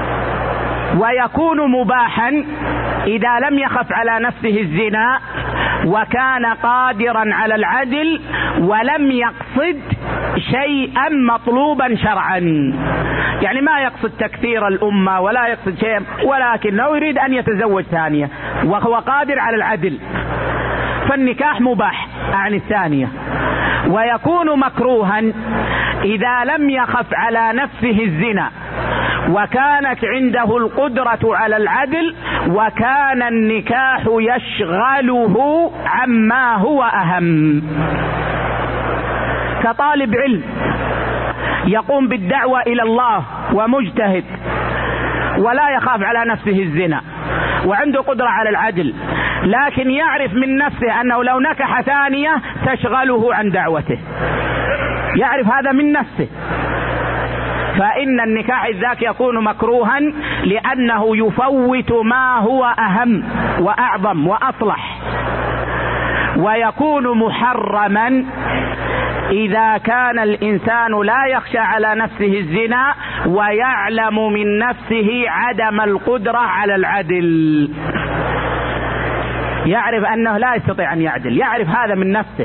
ويكون مباحا إذا لم يخف على نفسه الزنا وكان قادرا على العدل ولم يقصد شيئا مطلوبا شرعا، يعني ما يقصد تكثير الأمة ولا يقصد شيئا، ولكنه يريد أن يتزوج ثانية وهو قادر على العدل، فالنكاح مباح عن الثانية. ويكون مكروها إذا لم يخف على نفسه الزنا وكانت عنده القدرة على العدل وكان النكاح يشغله عما هو أهم، كطالب علم يقوم بالدعوة إلى الله ومجتهد ولا يخاف على نفسه الزنا وعنده قدرة على العدل، لكن يعرف من نفسه أنه لو نكح ثانية تشغله عن دعوته، يعرف هذا من نفسه، فإن النكاح ذاك يكون مكروها لأنه يفوت ما هو أهم وأعظم وأصلح. ويكون محرما إذا كان الإنسان لا يخشى على نفسه الزنا ويعلم من نفسه عدم القدرة على العدل، يعرف أنه لا يستطيع أن يعدل، يعرف هذا من نفسه،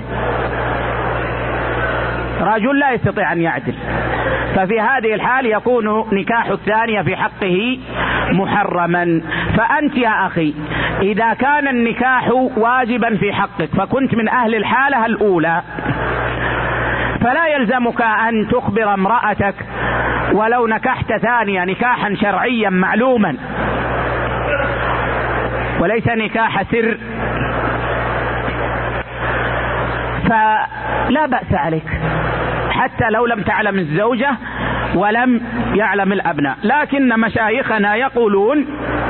رجل لا يستطيع أن يعدل، ففي هذه الحال يكون نكاح الثانية في حقه محرما. فأنت يا أخي إذا كان النكاح واجبا في حقك فكنت من أهل الحالة الأولى، فلا يلزمك أن تخبر امرأتك ولو نكحت ثانية نكاحا شرعيا معلوما وليس نكاح سر، فلا بأس عليك حتى لو لم تعلم الزوجة ولم يعلم الأبناء. لكن مشايخنا يقولون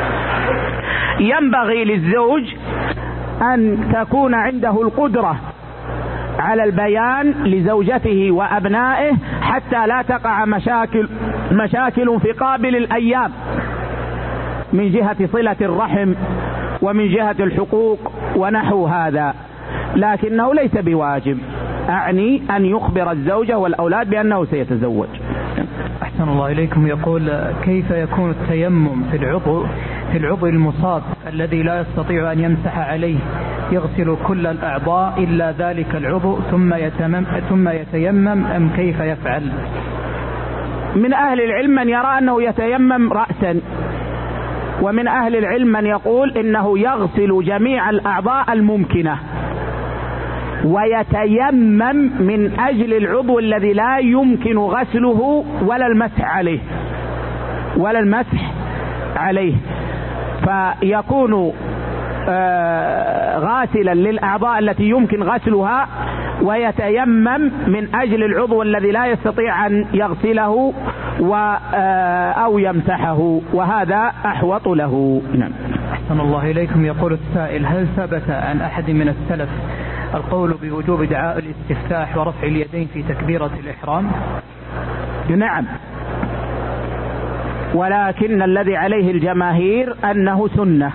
ينبغي للزوج أن تكون عنده القدرة على البيان لزوجته وأبنائه حتى لا تقع مشاكل مشاكل في قابل الأيام من جهة صلة الرحم ومن جهة الحقوق ونحو هذا، لكنه ليس بواجب، أعني أن يخبر الزوجة والأولاد بأنه سيتزوج.
أحسن الله إليكم. يقول كيف يكون التيمم في العضو في العضو المصاب الذي لا يستطيع أن يمسح عليه؟ يغسل كل الأعضاء إلا ذلك العضو ثم يتمم ثم يتيمم أم كيف يفعل؟
من أهل العلم من يرى أنه يتيمم رأسا، ومن أهل العلم من يقول إنه يغسل جميع الأعضاء الممكنة ويتيمم من أجل العضو الذي لا يمكن غسله ولا المسح عليه ولا المسح عليه فيكون آه غاسلا للأعضاء التي يمكن غسلها ويتيمم من أجل العضو الذي لا يستطيع أن يغسله و آه أو يمسحه، وهذا أحوط له. نعم.
أحسن الله إليكم. يقول السائل هل ثبت عن أحد من السلف القول بوجوب دعاء الاستفتاح ورفع اليدين في تكبيرة الإحرام؟
نعم، ولكن الذي عليه الجماهير أنه سنة،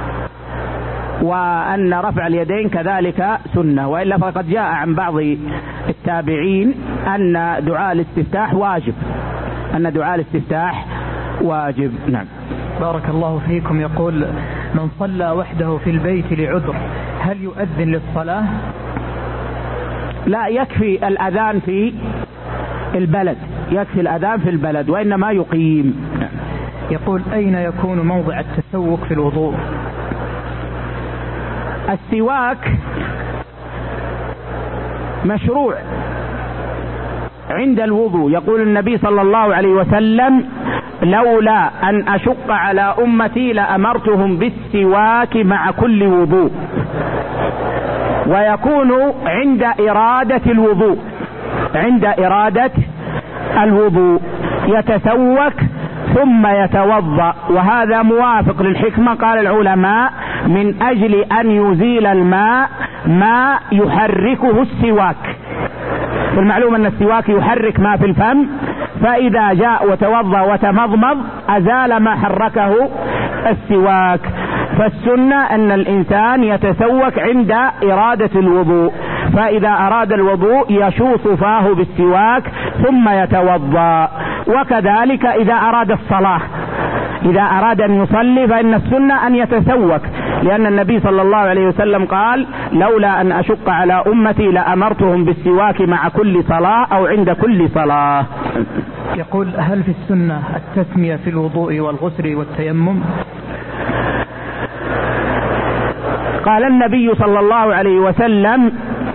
وأن رفع اليدين كذلك سنة، وإلا فقد جاء عن بعض التابعين أن دعاء الاستفتاح واجب أن دعاء الاستفتاح واجب. نعم.
بارك الله فيكم. يقول من صلى وحده في البيت لعذر هل يؤذن للصلاة؟
لا، يكفي الأذان في البلد، يكفي الأذان في البلد وإنما يقيم.
يقول أين يكون موضع التسوق في الوضوء؟
السواك مشروع عند الوضوء، يقول النبي صلى الله عليه وسلم لولا أن أشق على أمتي لأمرتهم بالسواك مع كل وضوء. ويكون عند إرادة الوضوء عند إرادة الوضوء يتسوك ثم يتوضأ، وهذا موافق للحكمة. قال العلماء من أجل أن يزيل الماء ما يحركه السواك، والمعلوم أن السواك يحرك ما في الفم، فإذا جاء وتوضأ وتمضمض أزال ما حركه السواك. فالسنة أن الإنسان يتسوك عند إرادة الوضوء، فإذا أراد الوضوء يشوط فاه بالسواك ثم يتوضأ. وكذلك إذا أراد الصلاة، إذا أراد أن يصلي فإن السنة أن يتسوك لأن النبي صلى الله عليه وسلم قال لولا أن أشق على أمتي لأمرتهم بالسواك مع كل صلاة أو عند كل صلاة.
يقول هل في السنة التسمية في الوضوء والغسل والتيمم؟
قال النبي صلى الله عليه وسلم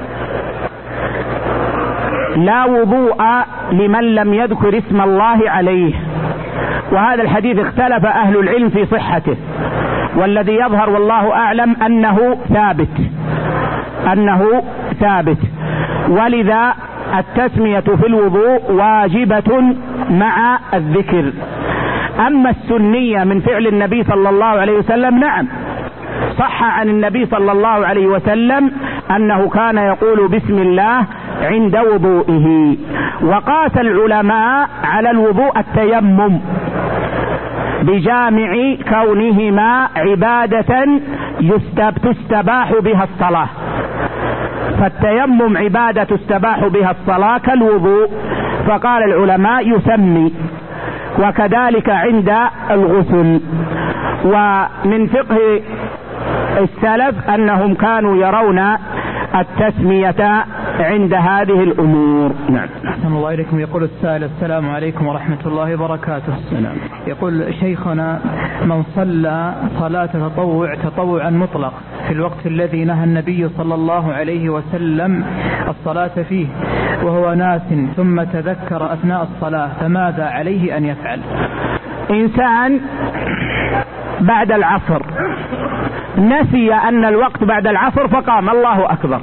لا وضوء لمن لم يذكر اسم الله عليه، وهذا الحديث اختلف أهل العلم في صحته، والذي يظهر والله أعلم أنه ثابت أنه ثابت ولذا التسمية في الوضوء واجبة مع الذكر. أما السنية من فعل النبي صلى الله عليه وسلم نعم صح عن النبي صلى الله عليه وسلم أنه كان يقول بسم الله عند وضوئه. وقاس العلماء على الوضوء التيمم بجامع كونهما عبادة تستباح بها الصلاة، فالتيمم عبادة تستباح بها الصلاة كالوضوء، فقال العلماء يسمي، وكذلك عند الغسل. ومن فقه السلف أنهم كانوا يرون التسمية عند هذه الأمور. نعم.
أحسن الله إليكم. يقول السائل السلام عليكم ورحمة الله وبركاته.
السلام.
يقول شيخنا من صلى صلاة تطوع تطوعا مطلق في الوقت الذي نهى النبي صلى الله عليه وسلم الصلاة فيه وهو ناس ثم تذكر أثناء الصلاة فماذا عليه أن يفعل؟
إنسان بعد العصر نسي أن الوقت بعد العصر فقام الله أكبر،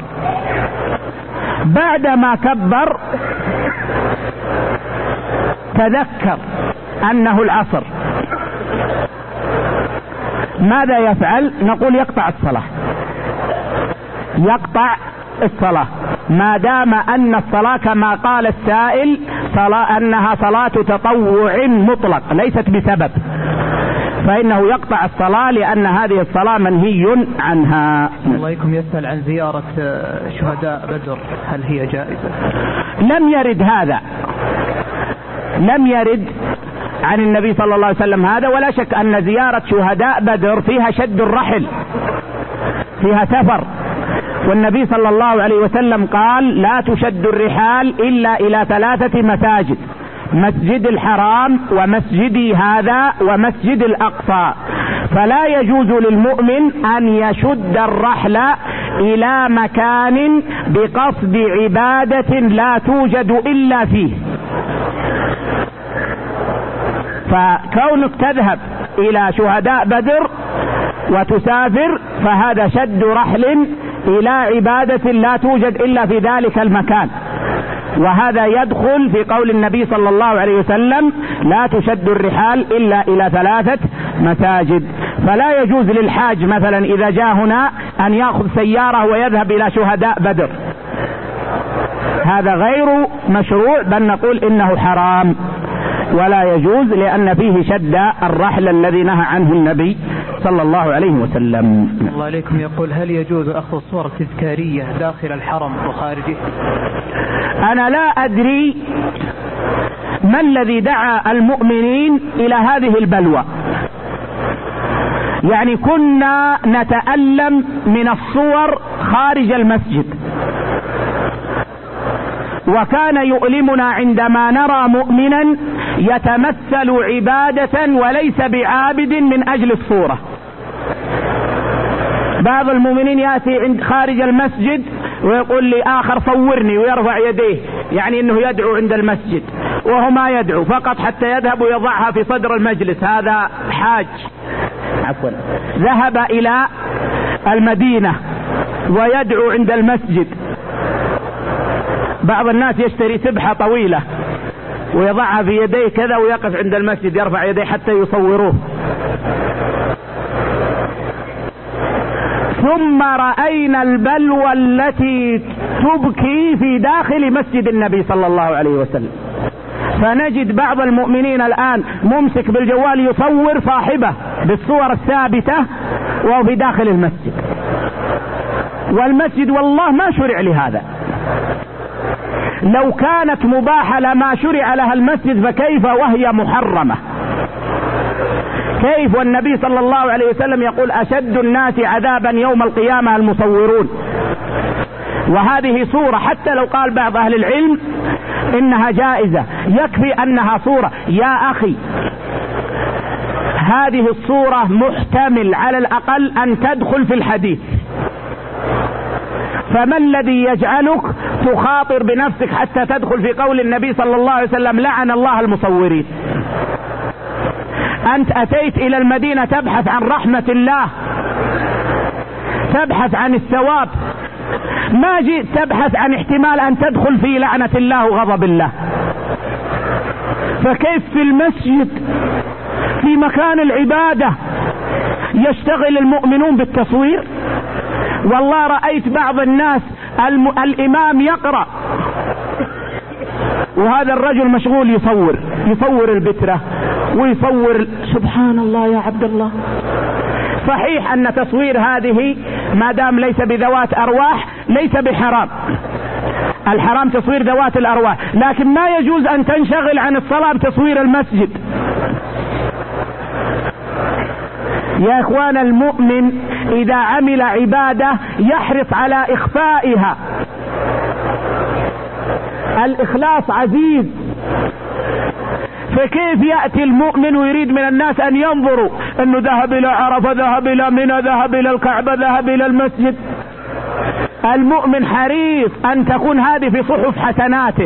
بعدما كبر تذكر أنه العصر، ماذا يفعل؟ نقول يقطع الصلاة يقطع الصلاة ما دام أن الصلاة كما قال السائل صلاة أنها صلاة تطوع مطلق ليست بسبب، فإنه يقطع الصلاة لأن هذه الصلاة منهي عنها.
الله يكون يسأل عن زيارة شهداء بدر، هل هي جائزة؟
لم يرد هذا، لم يرد عن النبي صلى الله عليه وسلم هذا، ولا شك أن زيارة شهداء بدر فيها شد الرحل، فيها سفر، والنبي صلى الله عليه وسلم قال لا تشد الرحال إلا إلى ثلاثة مساجد: مسجد الحرام ومسجدي هذا ومسجد الأقصى، فلا يجوز للمؤمن أن يشد الرحل إلى مكان بقصد عبادة لا توجد إلا فيه. فكونك تذهب إلى شهداء بدر وتسافر فهذا شد رحل إلى عبادة لا توجد إلا في ذلك المكان، وهذا يدخل في قول النبي صلى الله عليه وسلم لا تشد الرحال إلا إلى ثلاثة مساجد. فلا يجوز للحاج مثلا إذا جاء هنا أن يأخذ سيارة ويذهب إلى شهداء بدر، هذا غير مشروع، بل نقول إنه حرام ولا يجوز، لأن فيه شد الرحل الذي نهى عنه النبي صلى الله عليه وسلم.
الله عليكم. يقول هل يجوز أخذ صور تذكارية داخل الحرم وخارجه؟
أنا لا أدري ما الذي دعا المؤمنين إلى هذه البلوى، يعني كنا نتألم من الصور خارج المسجد، وكان يؤلمنا عندما نرى مؤمنا يتمثل عبادة وليس بعابد من أجل الصورة. بعض المؤمنين يأتي عند خارج المسجد ويقول لي آخر صورني ويرفع يديه، يعني انه يدعو عند المسجد، وهو ما يدعو، فقط حتى يذهب ويضعها في صدر المجلس. هذا حاج عفوا ذهب إلى المدينة ويدعو عند المسجد. بعض الناس يشتري سبحة طويلة ويضعها في يديه كذا ويقف عند المسجد يرفع يديه حتى يصوروه. ثم رأينا البلوى التي تبكي في داخل مسجد النبي صلى الله عليه وسلم، فنجد بعض المؤمنين الآن ممسك بالجوال يصور صاحبه بالصور الثابتة وهو في داخل المسجد، والمسجد والله ما شرع لهذا. لو كانت مباحة لما شرع لها المسجد، فكيف وهي محرمة؟ كيف والنبي صلى الله عليه وسلم يقول أشد الناس عذابا يوم القيامة المصورون؟ وهذه صورة، حتى لو قال بعض أهل العلم إنها جائزة يكفي أنها صورة. يا أخي هذه الصورة محتمل على الأقل أن تدخل في الحديث، فما الذي يجعلك تخاطر بنفسك حتى تدخل في قول النبي صلى الله عليه وسلم لعن الله المصورين؟ أنت أتيت إلى المدينة تبحث عن رحمة الله، تبحث عن الثواب، ما جئت تبحث عن احتمال أن تدخل في لعنة الله وغضب الله. فكيف في المسجد في مكان العبادة يشتغل المؤمنون بالتصوير؟ والله رأيت بعض الناس الم... الإمام يقرأ وهذا الرجل مشغول يصور يصور البترة ويصور. سبحان الله يا عبد الله. صحيح أن تصوير هذه ما دام ليس بذوات أرواح ليس بحرام، الحرام تصوير ذوات الأرواح، لكن ما يجوز أن تنشغل عن الصلاة بتصوير المسجد. يا إخوان المؤمن إذا عمل عبادة يحرص على إخفائها، الإخلاص عزيز. فكيف يأتي المؤمن ويريد من الناس أن ينظروا أنه ذهب إلى عرفة، ذهب إلى منى، ذهب إلى الكعبة، ذهب إلى المسجد؟ المؤمن حريص أن تكون هذه في صحف حسناته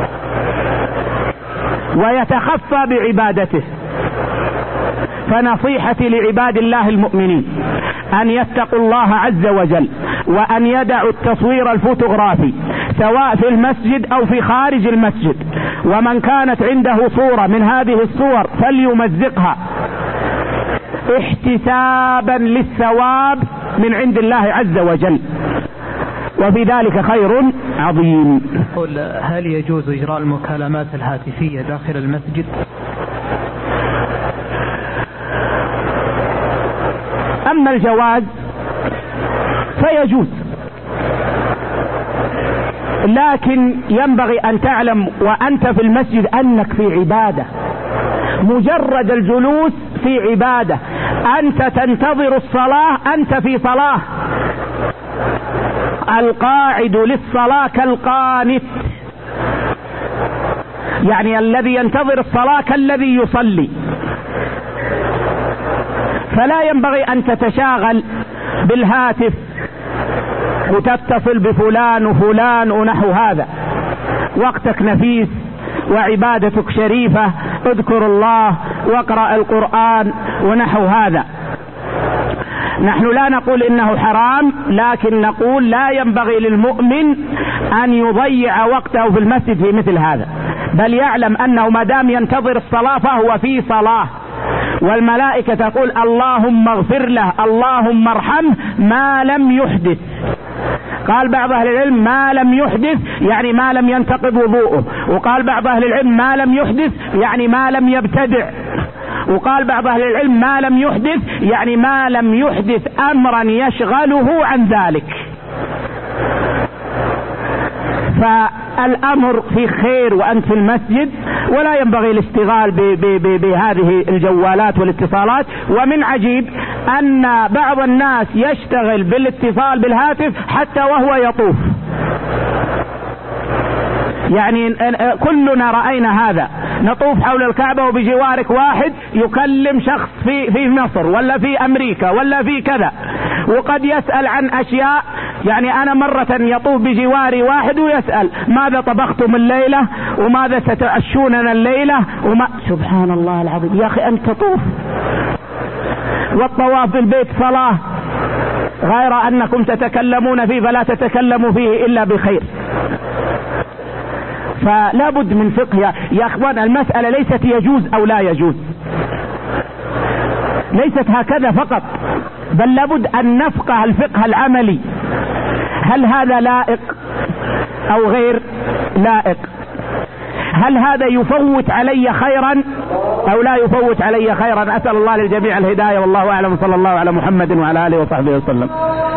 ويتخفى بعبادته. فنصيحتي لعباد الله المؤمنين أن يتقوا الله عز وجل وأن يدعوا التصوير الفوتوغرافي سواء في المسجد أو في خارج المسجد، ومن كانت عنده صورة من هذه الصور فليمزقها احتسابا للثواب من عند الله عز وجل، وفي ذلك خير عظيم.
قل هل يجوز إجراء المكالمات الهاتفية داخل المسجد؟ أما الجواز فيجوز، لكن ينبغي أن تعلم وأنت في المسجد أنك في عبادة. مجرد الجلوس في عبادة، أنت تنتظر الصلاة، أنت في صلاة. القاعد للصلاة كالقانت، يعني الذي ينتظر الصلاة كالذي يصلي. فلا ينبغي أن تتشاغل بالهاتف وتتصل بفلان وفلان ونحو هذا. وقتك نفيس وعبادتك شريفة، اذكر الله واقرأ القرآن ونحو هذا. نحن لا نقول إنه حرام، لكن نقول لا ينبغي للمؤمن أن يضيع وقته في المسجد في مثل هذا، بل يعلم أنه ما دام ينتظر الصلاة فهو في صلاة، والملائكة تقول اللهم اغفر له اللهم ارحمه ما لم يحدث. قال بعض أهل العلم ما لم يحدث يعني ما لم ينتقض وضوءه، وقال بعض أهل العلم ما لم يحدث يعني ما لم يبتدع، وقال بعض أهل العلم ما لم يحدث يعني ما لم يحدث أمرا يشغله عن ذلك. فالأمر في خير وأنت في المسجد، ولا ينبغي الاشتغال بهذه الجوالات والاتصالات. ومن عجيب أن بعض الناس يشتغل بالاتصال بالهاتف حتى وهو يطوف، يعني كلنا رأينا هذا، نطوف حول الكعبة وبجوارك واحد يكلم شخص في في مصر ولا في أمريكا ولا في كذا، وقد يسأل عن أشياء. يعني أنا مرة يطوف بجواري واحد ويسأل ماذا طبختم الليلة وماذا ستعشوننا الليلة وما. سبحان الله العظيم يا أخي، أنت تطوف والطواف بالبيت صلاة، غير أنكم تتكلمون فيه فلا تتكلموا فيه إلا بخير. فلا بد من فقه يا أخوان. المسألة ليست يجوز أو لا يجوز، ليست هكذا فقط، بل لابد أن نفقه الفقه العملي. هل هذا لائق أو غير لائق؟ هل هذا يفوت علي خيرا أو لا يفوت علي خيرا؟ أسأل الله للجميع الهداية، والله أعلم. صلى الله على محمد وعلى آله وصحبه وسلم.